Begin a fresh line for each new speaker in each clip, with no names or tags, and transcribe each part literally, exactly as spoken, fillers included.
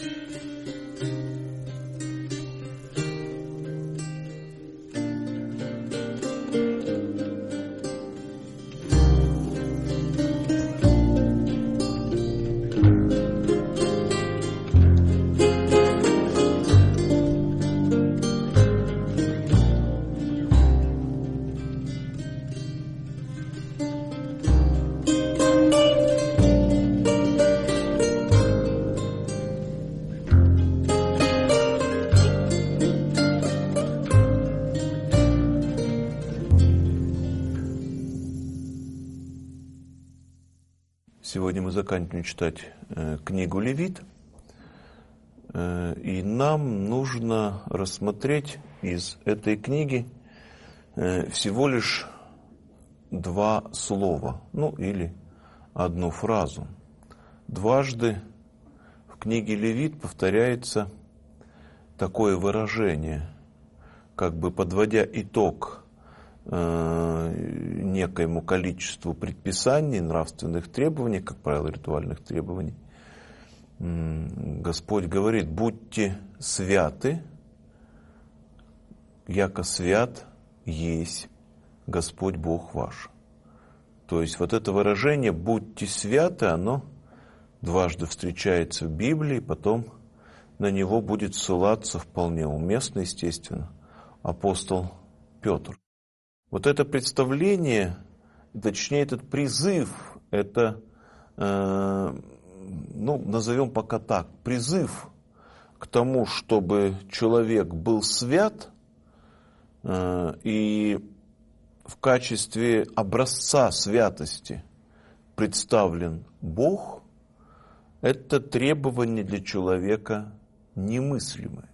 Сегодня мы заканчиваем читать э, книгу Левит, э, и нам нужно рассмотреть из этой книги э, всего лишь два слова, ну или одну фразу. Дважды в книге Левит повторяется такое выражение, как бы подводя итог некоему количеству предписаний, нравственных требований, как правило, ритуальных требований. Господь говорит: будьте святы, яко свят есть Господь Бог ваш. То есть вот это выражение «будьте святы», оно дважды встречается в Библии, потом на него будет ссылаться вполне уместно, естественно, апостол Петр. Вот это представление, точнее этот призыв, это, э, ну, назовем пока так, призыв к тому, чтобы человек был свят, э, и в качестве образца святости представлен Бог, это требование для человека немыслимое.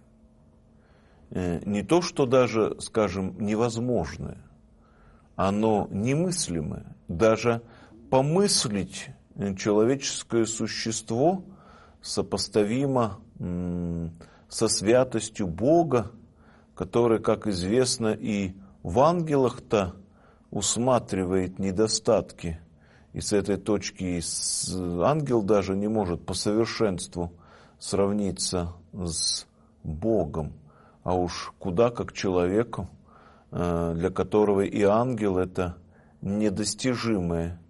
Э, не то, что даже, скажем, невозможное. Оно немыслимое. Даже помыслить человеческое существо сопоставимо со святостью Бога, который, как известно, и в ангелах-то усматривает недостатки. И с этой точки ангел даже не может по совершенству сравниться с Богом, а уж куда как человеку, для которого и ангел – это недостижимая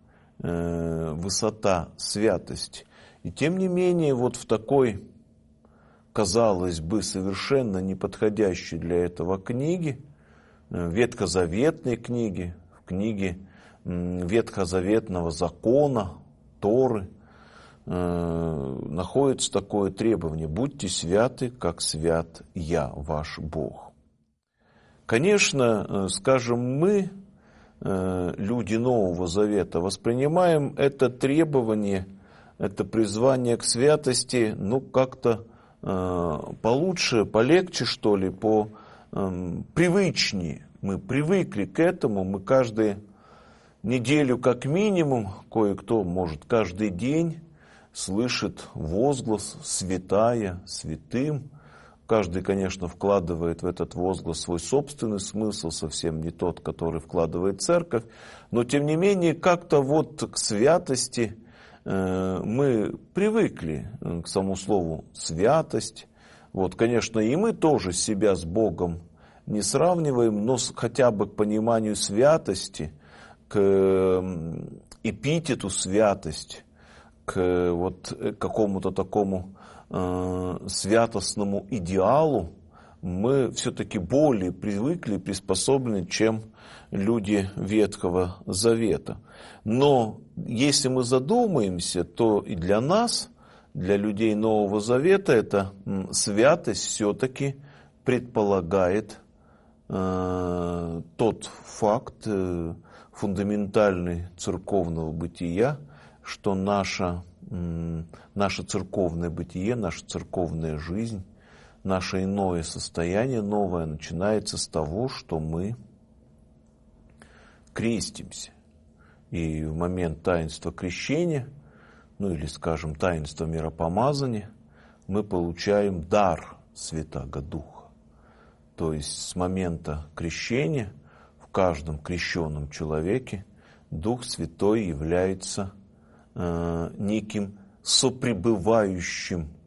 высота святости. И тем не менее, вот в такой, казалось бы, совершенно неподходящей для этого книге, ветхозаветной книге, в книге ветхозаветного закона, Торы, находится такое требование: будьте святы, как свят я, ваш Бог. Конечно, скажем, мы, люди Нового Завета, воспринимаем это требование, это призвание к святости, ну, как-то получше, полегче, что ли, по привычнее. Мы привыкли к этому, мы каждую неделю как минимум, кое-кто, может, каждый день слышит возглас «святая», «святым». Каждый, конечно, вкладывает в этот возглас свой собственный смысл, совсем не тот, который вкладывает церковь. Но, тем не менее, как-то вот к святости э, мы привыкли, к самому слову «святость». Вот, конечно, и мы тоже себя с Богом не сравниваем, но хотя бы к пониманию святости, к эпитету святость, к вот какому-то такому святостному идеалу мы все-таки более привыкли, приспособлены, чем люди Ветхого Завета. Но если мы задумаемся, то и для нас, для людей Нового Завета, эта святость все-таки предполагает э, тот факт э, фундаментальный церковного бытия, что наша Наше церковное бытие, наша церковная жизнь, наше иное состояние новое начинается с того, что мы крестимся. И в момент таинства крещения, ну или, скажем, таинства миропомазания, мы получаем дар Святаго Духа. То есть с момента крещения в каждом крещенном человеке Дух Святой является неким сопребывающим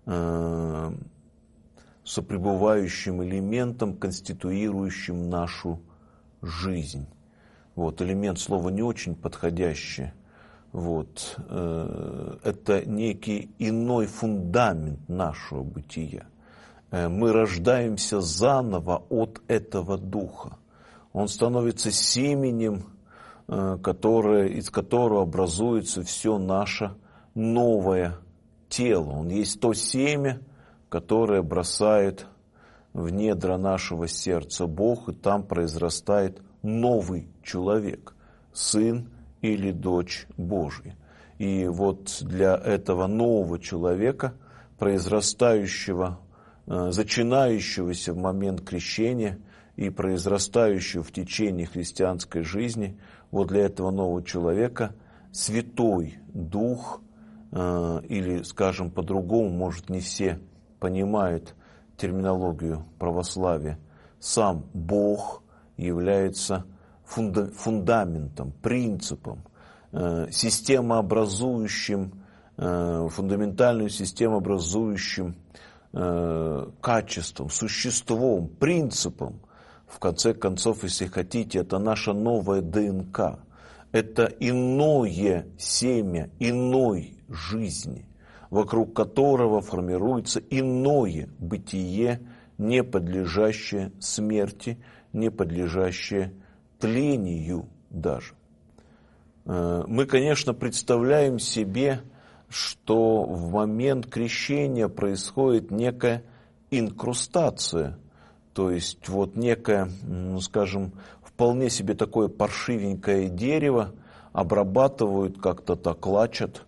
э, сопребывающим элементом, конституирующим нашу жизнь. Вот, элемент слова не очень подходящий. Вот, э, это некий иной фундамент нашего бытия. Э, мы рождаемся заново от этого духа. Он становится семенем, э, которое, из которого образуется все наше новое тело. Он есть то семя, которое бросает в недра нашего сердца Бог, и там произрастает новый человек, сын или дочь Божья. И вот для этого нового человека, произрастающего, зачинающегося в момент крещения и произрастающего в течение христианской жизни, вот для этого нового человека Святой Дух, или, скажем по-другому, может, не все понимают терминологию православия, сам Бог является фунда- фундаментом, принципом, э, системообразующим, э, фундаментальным системообразующим э, качеством, существом, принципом. В конце концов, если хотите, это наша новая ДНК. Это иное семя иной жизни, вокруг которого формируется иное бытие, не подлежащее смерти, не подлежащее тлению даже. Мы, конечно, представляем себе, что в момент крещения происходит некая инкрустация, то есть вот некое, ну, скажем, вполне себе такое паршивенькое дерево обрабатывают, как-то так лачат,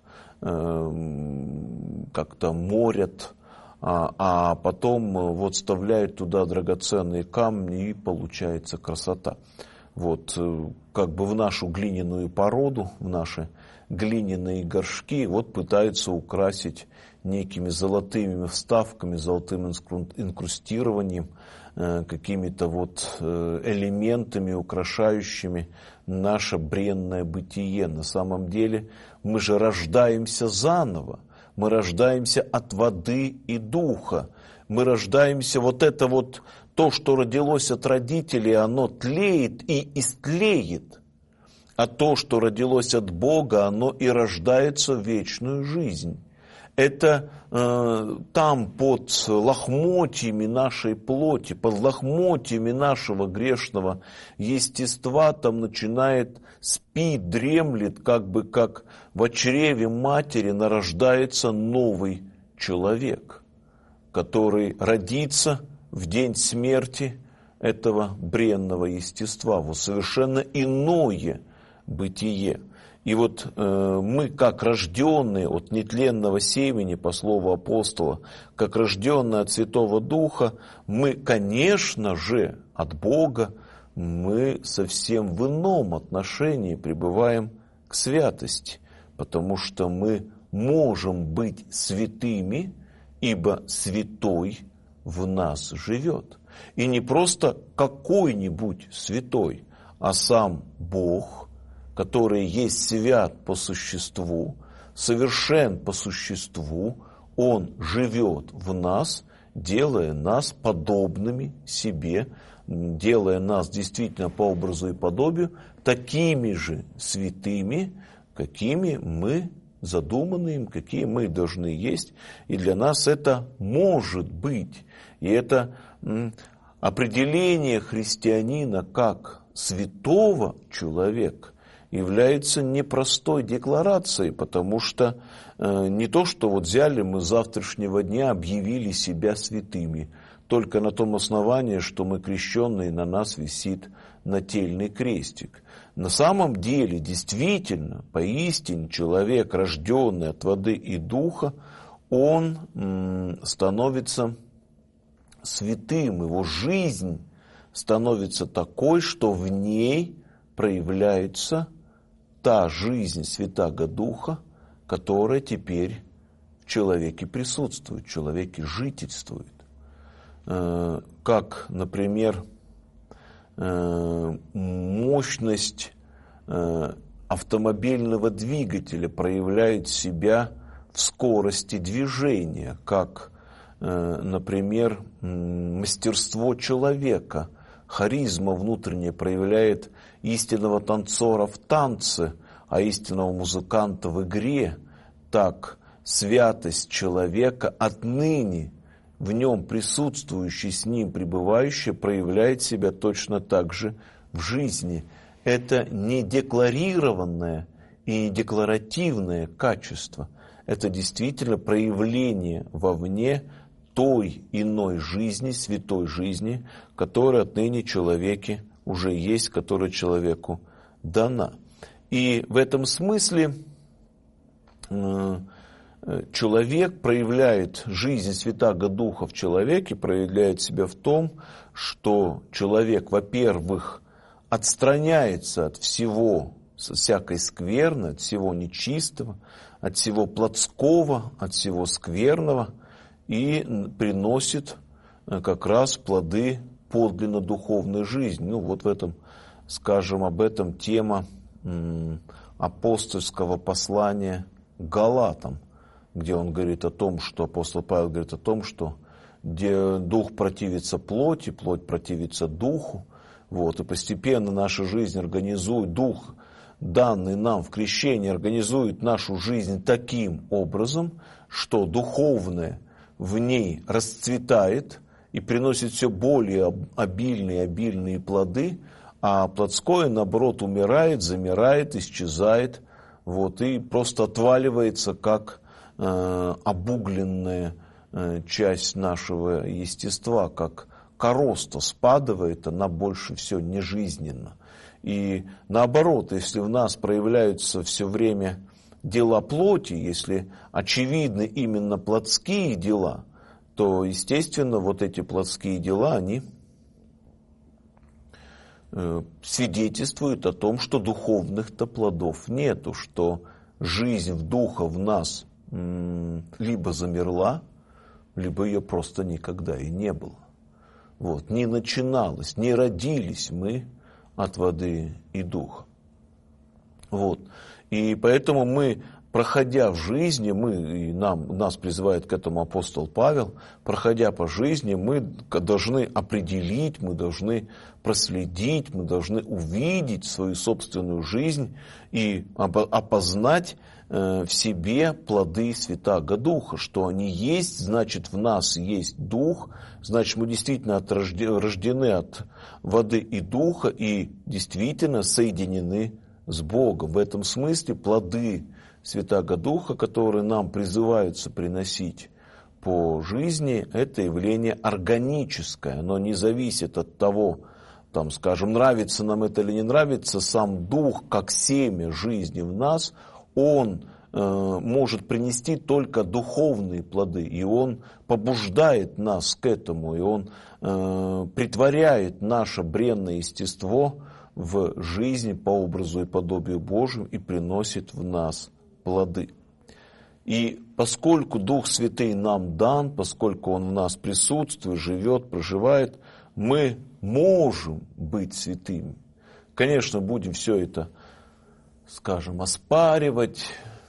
как-то морят, а, а потом вот вставляют туда драгоценные камни, и получается красота. Вот как бы в нашу глиняную породу, в наши глиняные горшки вот пытаются украсить некими золотыми вставками, золотым инкрустированием, какими-то вот элементами, украшающими наше бренное бытие. На самом деле мы же рождаемся заново, мы рождаемся от воды и духа, мы рождаемся, вот это вот то, что родилось от родителей, оно тлеет и истлеет, а то, что родилось от Бога, оно и рождается в вечную жизнь. Это э, там под лохмотьями нашей плоти, под лохмотьями нашего грешного естества, там начинает спит, дремлет, как бы как в чреве матери нарождается новый человек, который родится в день смерти этого бренного естества, вот совершенно иное бытие. И вот э, мы, как рожденные от нетленного семени, по слову апостола, как рожденные от Святого Духа, мы, конечно же, от Бога, мы совсем в ином отношении пребываем к святости, потому что мы можем быть святыми, ибо святой в нас живет. И не просто какой-нибудь святой, а сам Бог, который есть свят по существу, совершен по существу, Он живет в нас, делая нас подобными себе, делая нас действительно по образу и подобию, такими же святыми, какими мы задуманы им, какие мы должны есть. И для нас это может быть. И это определение христианина как святого человека является непростой декларацией, потому что э, не то, что вот взяли мы с завтрашнего дня, объявили себя святыми, только на том основании, что мы крещенные, на нас висит нательный крестик. На самом деле, действительно, поистине человек, рожденный от воды и духа, он м, становится святым, его жизнь становится такой, что в ней проявляется та жизнь Святаго Духа, которая теперь в человеке присутствует, в человеке жительствует. Как, например, мощность автомобильного двигателя проявляет себя в скорости движения, как, например, мастерство человека, харизма внутренняя проявляет истинного танцора в танце, а истинного музыканта в игре, так святость человека отныне, в нем присутствующий, с ним пребывающий, проявляет себя точно так же в жизни. Это не декларированное и не декларативное качество. Это действительно проявление вовне той иной жизни, святой жизни, которая отныне человеке уже есть, которая человеку дана. И в этом смысле человек проявляет, жизнь Святаго Духа в человеке проявляет себя в том, что человек, во-первых, отстраняется от всего, от всякой скверны, от всего нечистого, от всего плотского, от всего скверного и приносит как раз плоды подлинно духовной жизни. Ну вот в этом, скажем, об этом тема апостольского послания к Галатам, где он говорит о том, что апостол Павел говорит о том, что где дух противится плоти, плоть противится духу. Вот, и постепенно наша жизнь организует, дух, данный нам в крещении, организует нашу жизнь таким образом, что духовное в ней расцветает и приносит все более обильные, обильные плоды, а плотское, наоборот, умирает, замирает, исчезает, вот, и просто отваливается, как э, обугленная э, часть нашего естества, как короста спадывает, она больше все нежизненна. И наоборот, если в нас проявляются все время дела плоти, если очевидны именно плотские дела, то, естественно, вот эти плотские дела, они свидетельствуют о том, что духовных-то плодов нету, что жизнь в духа в нас либо замерла, либо ее просто никогда и не было. Вот, не начиналось, не родились мы от воды и духа. Вот. И поэтому мы, проходя в жизни, мы, и нам, нас призывает к этому апостол Павел, проходя по жизни, мы должны определить, мы должны проследить, мы должны увидеть свою собственную жизнь и опознать в себе плоды Святаго Духа, что они есть, значит, в нас есть Дух, значит, мы действительно рождены от воды и Духа и действительно соединены с Богом. В этом смысле плоды Святаго Духа, которые нам призываются приносить по жизни, это явление органическое, оно не зависит от того, там, скажем, нравится нам это или не нравится, сам Дух, как семя жизни в нас, он э, может принести только духовные плоды, и он побуждает нас к этому, и он э, притворяет наше бренное естество в жизни по образу и подобию Божьему и приносит в нас плоды. И поскольку Дух Святый нам дан, поскольку Он в нас присутствует, живет, проживает, мы можем быть святыми. Конечно, будем все это, скажем, оспаривать,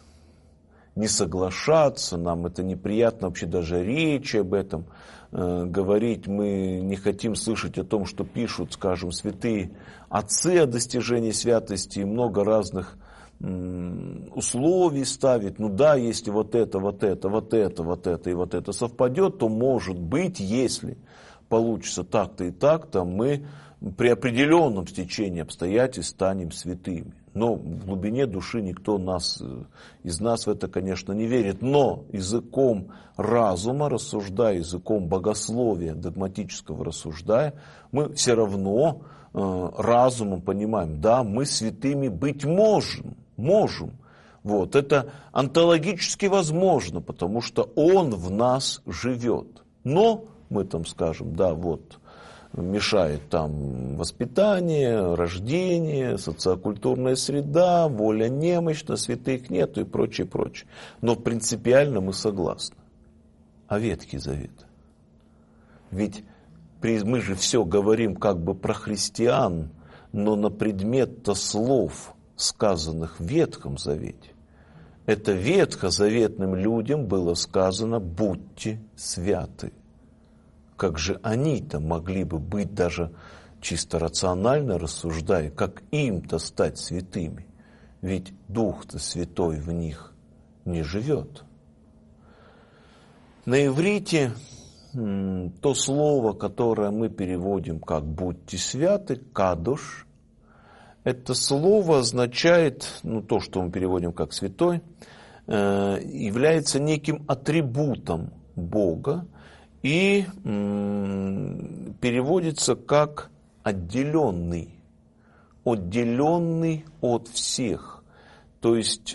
не соглашаться, нам это неприятно вообще даже речи об этом э, говорить. Мы не хотим слышать о том, что пишут, скажем, святые отцы о достижении святости, и много разных м, условий ставить. Ну да, если вот это, вот это, вот это, вот это и вот это совпадет, то может быть, если получится так-то и так-то, мы при определенном стечении обстоятельств станем святыми. Но в глубине души никто нас, из нас в это, конечно, не верит. Но языком разума рассуждая, языком богословия, догматического рассуждая, мы все равно э, разумом понимаем, да, мы святыми быть можем, можем. Вот, это онтологически возможно, потому что Он в нас живет. Но мы там скажем, да, вот, мешает там воспитание, рождение, социокультурная среда, воля немощна, святых нету и прочее, прочее. Но принципиально мы согласны. А Ветхий Завет? Ведь мы же все говорим как бы про христиан, но на предмет-то слов, сказанных в Ветхом Завете. Это ветхозаветным людям было сказано: будьте святы. Как же они-то могли бы быть, даже чисто рационально рассуждая, как им-то стать святыми? Ведь Дух-то Святой в них не живет. На иврите то слово, которое мы переводим как «будьте святы», «кадош», это слово означает, ну, то, что мы переводим как «святой», э, является неким атрибутом Бога и м, переводится как «отделенный», «отделенный от всех». То есть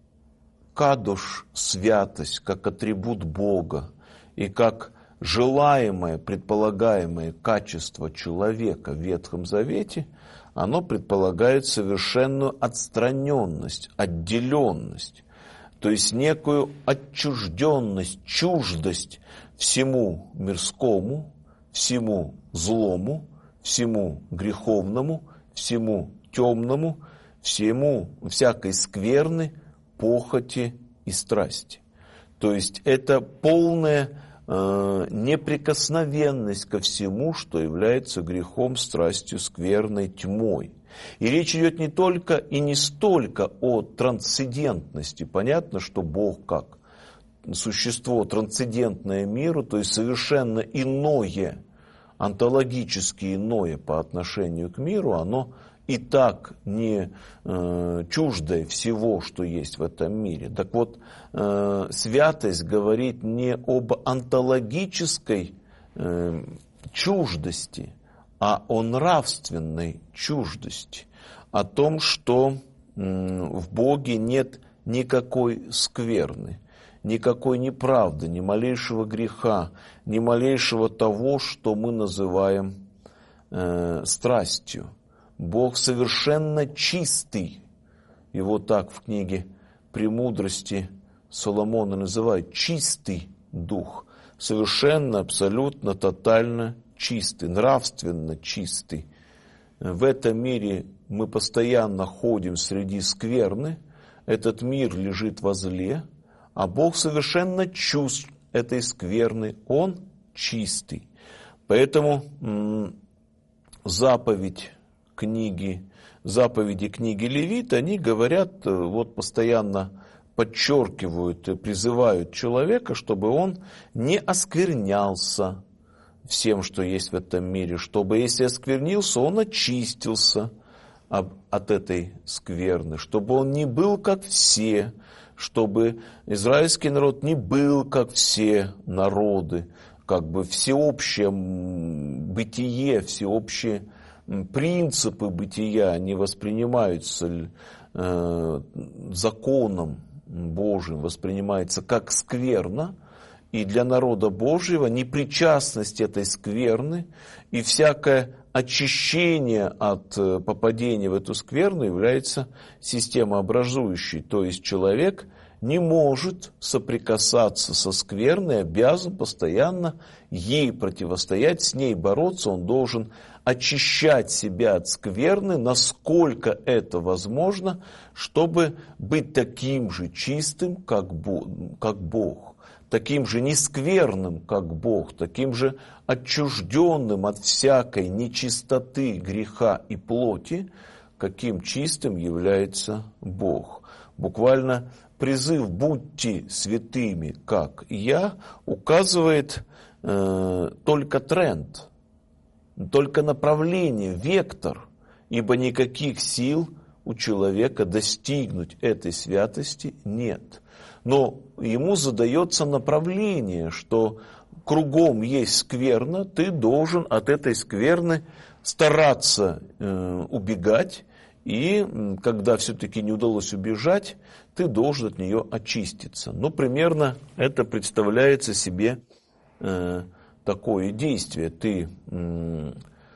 кадош, святость, как атрибут Бога и как желаемое, предполагаемое качество человека в Ветхом Завете, оно предполагает совершенную отстраненность, отделенность, то есть некую отчужденность, чуждость всему мирскому, всему злому, всему греховному, всему темному, всему всякой скверны, похоти и страсти. То есть это полная э, неприкосновенность ко всему, что является грехом, страстью, скверной, тьмой. И речь идет не только и не столько о трансцендентности. Понятно, что Бог как существо трансцендентное миру, то есть совершенно иное, онтологически иное по отношению к миру, оно и так не э, чуждое всего, что есть в этом мире. Так вот, э, святость говорит не об онтологической э, чуждости, а о нравственной чуждости, о том, что э, в Боге нет никакой скверны, никакой неправды, ни малейшего греха, ни малейшего того, что мы называем э, страстью. Бог совершенно чистый. Его так в книге «Премудрости» Соломона называют чистый дух. Совершенно, абсолютно, тотально чистый, нравственно чистый. В этом мире мы постоянно ходим среди скверны. Этот мир лежит во зле, а Бог совершенно чувств этой скверны. Он чистый. Поэтому м- заповедь книги, заповеди книги Левит, они говорят, вот постоянно подчеркивают, призывают человека, чтобы он не осквернялся всем, что есть в этом мире, чтобы, если осквернился, он очистился от этой скверны, чтобы он не был как все, чтобы израильский народ не был как все народы, как бы всеобщее бытие, всеобщее принципы бытия не воспринимаются э, законом Божьим, воспринимается как скверна, и для народа Божьего непричастность этой скверны и всякое очищение от попадения в эту скверну является системообразующей. То есть человек не может соприкасаться со скверной, обязан постоянно ей противостоять, с ней бороться, он должен очищать себя от скверны, насколько это возможно, чтобы быть таким же чистым, как Бог, таким же нескверным, как Бог, таким же отчужденным от всякой нечистоты, греха и плоти, каким чистым является Бог. Буквально призыв «будьте святыми, как я» указывает э, только тренд, только направление, вектор, ибо никаких сил у человека достигнуть этой святости нет. Но ему задается направление, что кругом есть скверна, ты должен от этой скверны стараться э, убегать, и когда все-таки не удалось убежать, ты должен от нее очиститься. Ну, примерно это представляется себе э, такое действие. Ты э,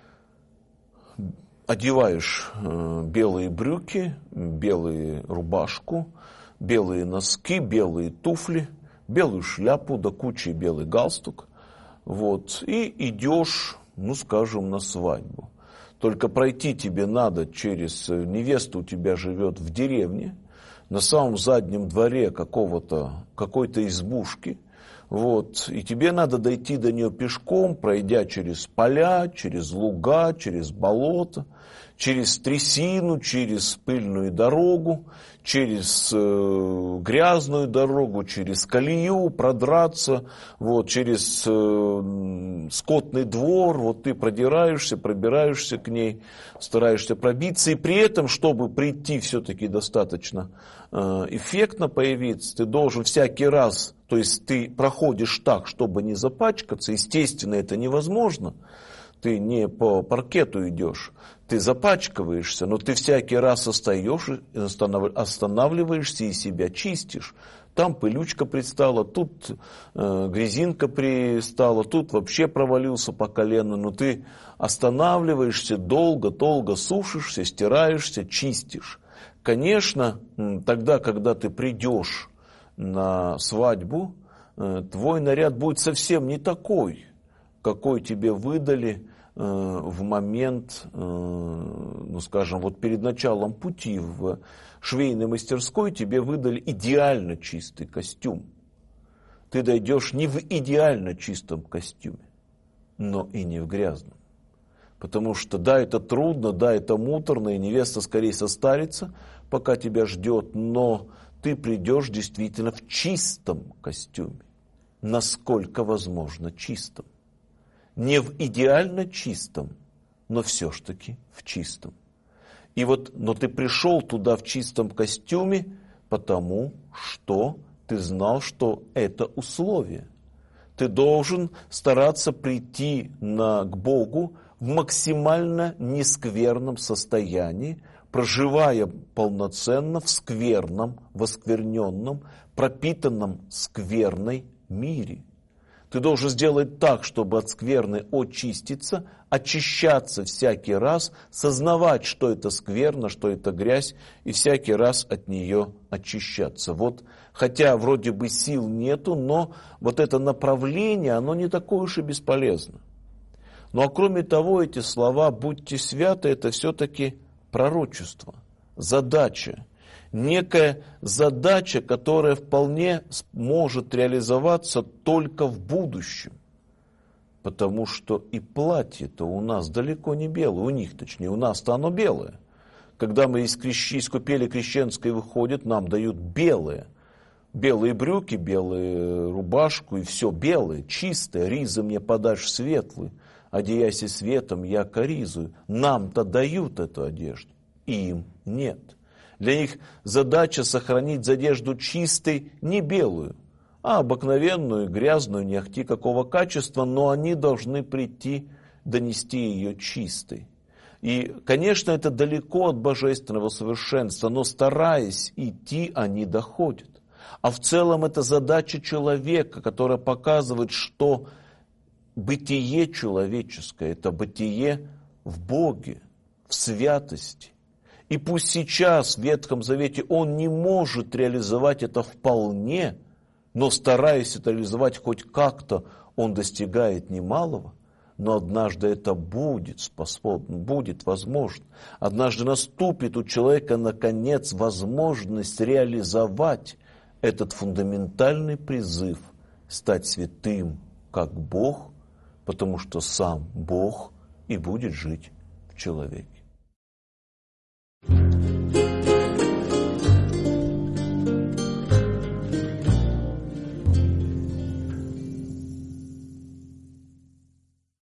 одеваешь э, белые брюки, белую рубашку, белые носки, белые туфли, белую шляпу, да куча белый галстук, вот, и идешь, ну, скажем, на свадьбу. Только пройти тебе надо через... Невеста у тебя живет в деревне, на самом заднем дворе какого-то, какой-то избушки, вот, и тебе надо дойти до нее пешком, пройдя через поля, через луга, через болото, через трясину, через пыльную дорогу, через э, грязную дорогу, через колею продраться, вот, через э, скотный двор, вот ты продираешься, пробираешься к ней, стараешься пробиться, и при этом, чтобы прийти все-таки достаточно э, эффектно появиться, ты должен всякий раз, то есть ты проходишь так, чтобы не запачкаться, естественно, это невозможно, ты не по паркету идешь, ты запачкиваешься, но ты всякий раз остаешь, останавливаешься и себя чистишь. Там пылючка пристала, тут э, грязинка пристала, тут вообще провалился по колено, но ты останавливаешься, долго-долго сушишься, стираешься, чистишь. Конечно, тогда, когда ты придешь на свадьбу, э, твой наряд будет совсем не такой, какой тебе выдали э, в момент, э, ну скажем, вот перед началом пути в швейной мастерской тебе выдали идеально чистый костюм. Ты дойдешь не в идеально чистом костюме, но и не в грязном. Потому что да, это трудно, да, это муторно, и невеста скорее состарится, пока тебя ждет, но ты придешь действительно в чистом костюме, насколько возможно чистом. Не в идеально чистом, но все-таки в чистом. И вот, но ты пришел туда в чистом костюме, потому что ты знал, что это условие. Ты должен стараться прийти на, к Богу в максимально нескверном состоянии, проживая полноценно в скверном, в оскверненном, пропитанном скверной мире. Ты должен сделать так, чтобы от скверны очиститься, очищаться всякий раз, сознавать, что это скверно, что это грязь, и всякий раз от нее очищаться. Вот, хотя вроде бы сил нету, но вот это направление, оно не такое уж и бесполезно. Ну а кроме того, эти слова «будьте святы» — это все-таки пророчество, задача. Некая задача, которая вполне может реализоваться только в будущем. Потому что и платье-то у нас далеко не белое, у них точнее, у нас-то оно белое. Когда мы из, крещи, из купели крещенской выходят, нам дают белое. Белые брюки, белую рубашку, и все белое, чистое. Ризы мне подашь светлый, одеяйся светом, яко ризую. Нам-то дают эту одежду, им нет. Для них задача сохранить одежду чистой, не белую, а обыкновенную, грязную, не ахти какого качества, но они должны прийти, донести ее чистой. И, конечно, это далеко от божественного совершенства, но стараясь идти, они доходят. А в целом это задача человека, которая показывает, что бытие человеческое – это бытие в Боге, в святости. И пусть сейчас в Ветхом Завете он не может реализовать это вполне, но стараясь это реализовать хоть как-то, он достигает немалого, но однажды это будет способно, будет возможно. Однажды наступит у человека, наконец, возможность реализовать этот фундаментальный призыв стать святым, как Бог, потому что сам Бог и будет жить в человеке.